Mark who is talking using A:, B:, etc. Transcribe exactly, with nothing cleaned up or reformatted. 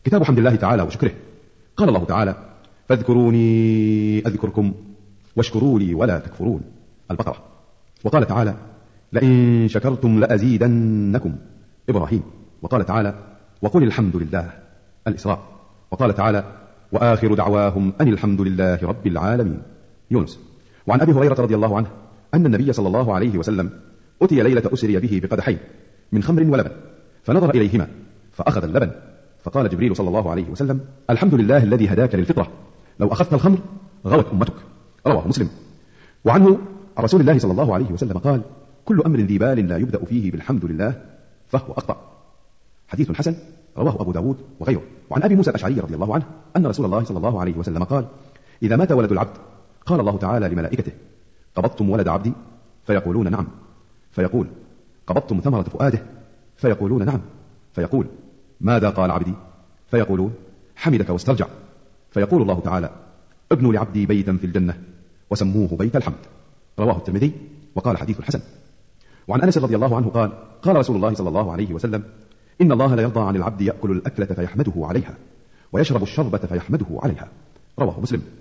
A: كتاب حمد الله تعالى وشكره. قال الله تعالى: فاذكروني أذكركم واشكروا لي ولا تكفرون، البقرة. وقال تعالى: لئن شكرتم لأزيدنكم، إبراهيم. وقال تعالى: وقل الحمد لله، الإسراء. وقال تعالى: وآخر دعواهم أن الحمد لله رب العالمين، يونس. وعن أبي هريرة رضي الله عنه أن النبي صلى الله عليه وسلم أتي ليلة أسري به بقدحين من خمر ولبن، فنظر إليهما فأخذ اللبن، فقال جبريل صلى الله عليه وسلم: الحمد لله الذي هداك للفطرة، لو أخذت الخمر غوت أمتك، رواه مسلم. وعنه عن رسول الله صلى الله عليه وسلم قال: كل أمر ذي بال لا يبدأ فيه بالحمد لله فهو أخطأ، حديث حسن، رواه أبو داود وغيره. وعن أبي موسى الأشعري رضي الله عنه أن رسول الله صلى الله عليه وسلم قال: إذا مات ولد العبد قال الله تعالى لملائكته: قبضتم ولد عبدي؟ فيقولون نعم. فيقول: قبضتم ثمرة فؤاده؟ فيقولون نعم. فيقول: ماذا قال عبدي؟ فيقولون: حمدك واسترجع. فيقول الله تعالى: ابنوا لعبدي بيتا في الجنة وسموه بيت الحمد، رواه الترمذي وقال حديث حسن. وعن أنس رضي الله عنه قال: قال رسول الله صلى الله عليه وسلم: إن الله لا يرضى عن العبد يأكل الأكلة فيحمده عليها ويشرب الشربة فيحمده عليها، رواه مسلم.